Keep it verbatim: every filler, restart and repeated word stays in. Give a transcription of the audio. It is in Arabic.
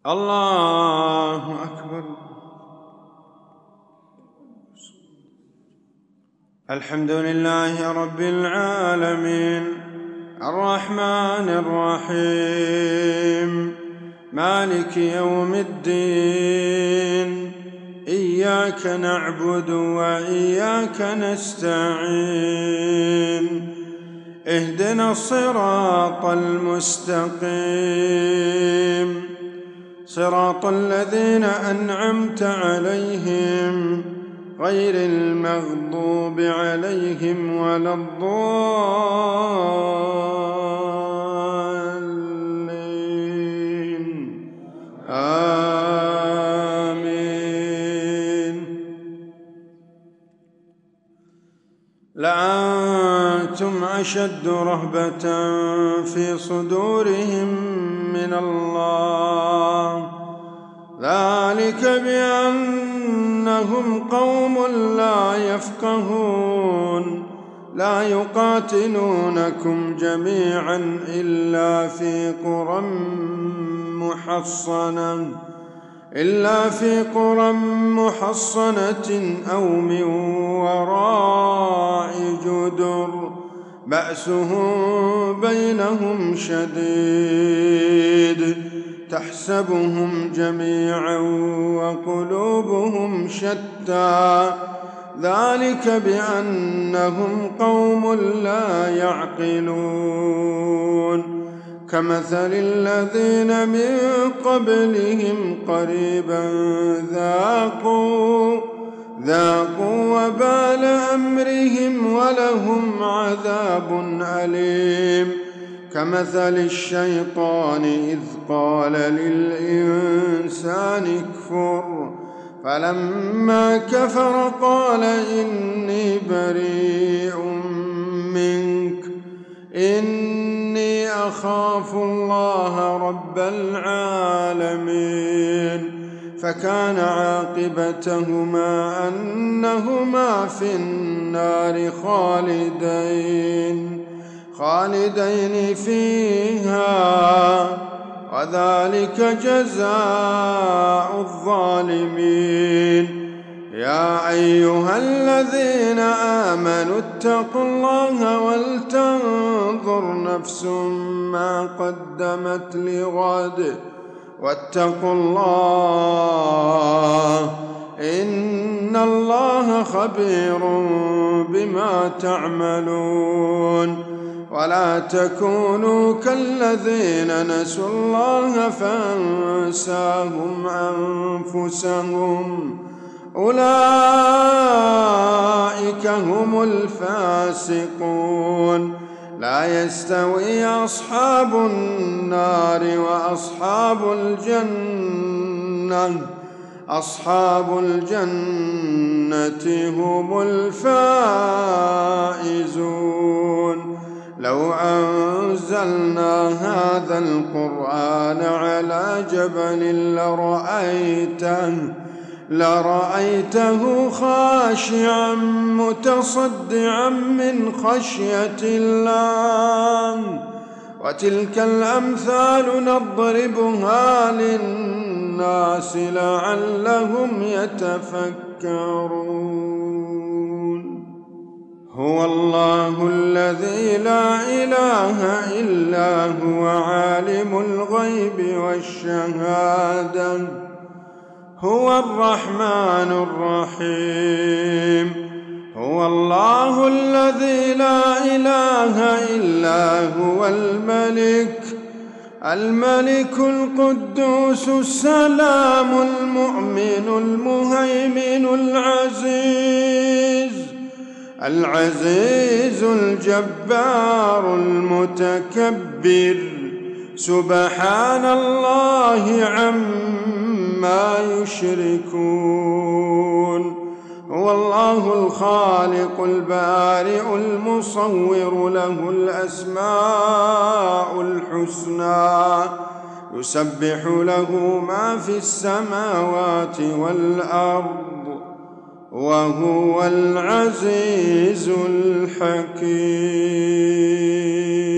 الله أكبر. الحمد لله رب العالمين الرحمن الرحيم مالك يوم الدين، إياك نعبد وإياك نستعين، اهدنا الصراط المستقيم، صراط الذين أنعمت عليهم غير المغضوب عليهم ولا الضالين، آمين. لأنتم أشد رهبة في صدورهم من الله، ذلك بأنهم قوم لا يفقهون، لا يقاتلونكم جميعا إلا في قرى محصنة إلا في قرى محصنة أو من وراء جدر بأسهم بينهم شديد، تحسبهم جميعا وقلوبهم شتى، ذلك بأنهم قوم لا يعقلون. كمثل الذين من قبلهم قريبا ذاقوا ذاقوا وبال أمرهم ولهم عذاب أليم. كمثل الشيطان إذ قال للإنسان اكفر، فلما كفر قال إني بريء منك إني أخاف الله رب العالمين. فكان عاقبتهما أنهما في النار خالدين خالدين فيها، وذلك جزاء الظالمين. يا أيها الذين آمنوا اتقوا الله ولتنظر نفس ما قدمت لغد واتقوا الله إن الله خبير بما تعملون. ولا تكونوا كالذين نسوا الله فأنساهم أنفسهم، أولئك هم الفاسقون. لا يستوي أصحاب النار وأصحاب الجنة أصحاب الجنة هم الفائزون. لو أنزلنا هذا القرآن على جبل لرأيته لرأيته خاشعا متصدعا من خشية الله. وتلك الأمثال نضربها للناس لعلهم يتفكرون. هو الله الذي لا إله إلا هو عالم الغيب والشهادة، هو الرحمن الرحيم. هو الله الذي لا إله إلا هو الملك الملك القدوس السلام المؤمن المهيمن العزيز العزيز الجبار المتكبر، سبحان الله عما يشركون. هو الله الخالق البارئ المصور، له الأسماء الحسنى، يسبح له ما في السماوات والأرض، وهو العزيز الحكيم.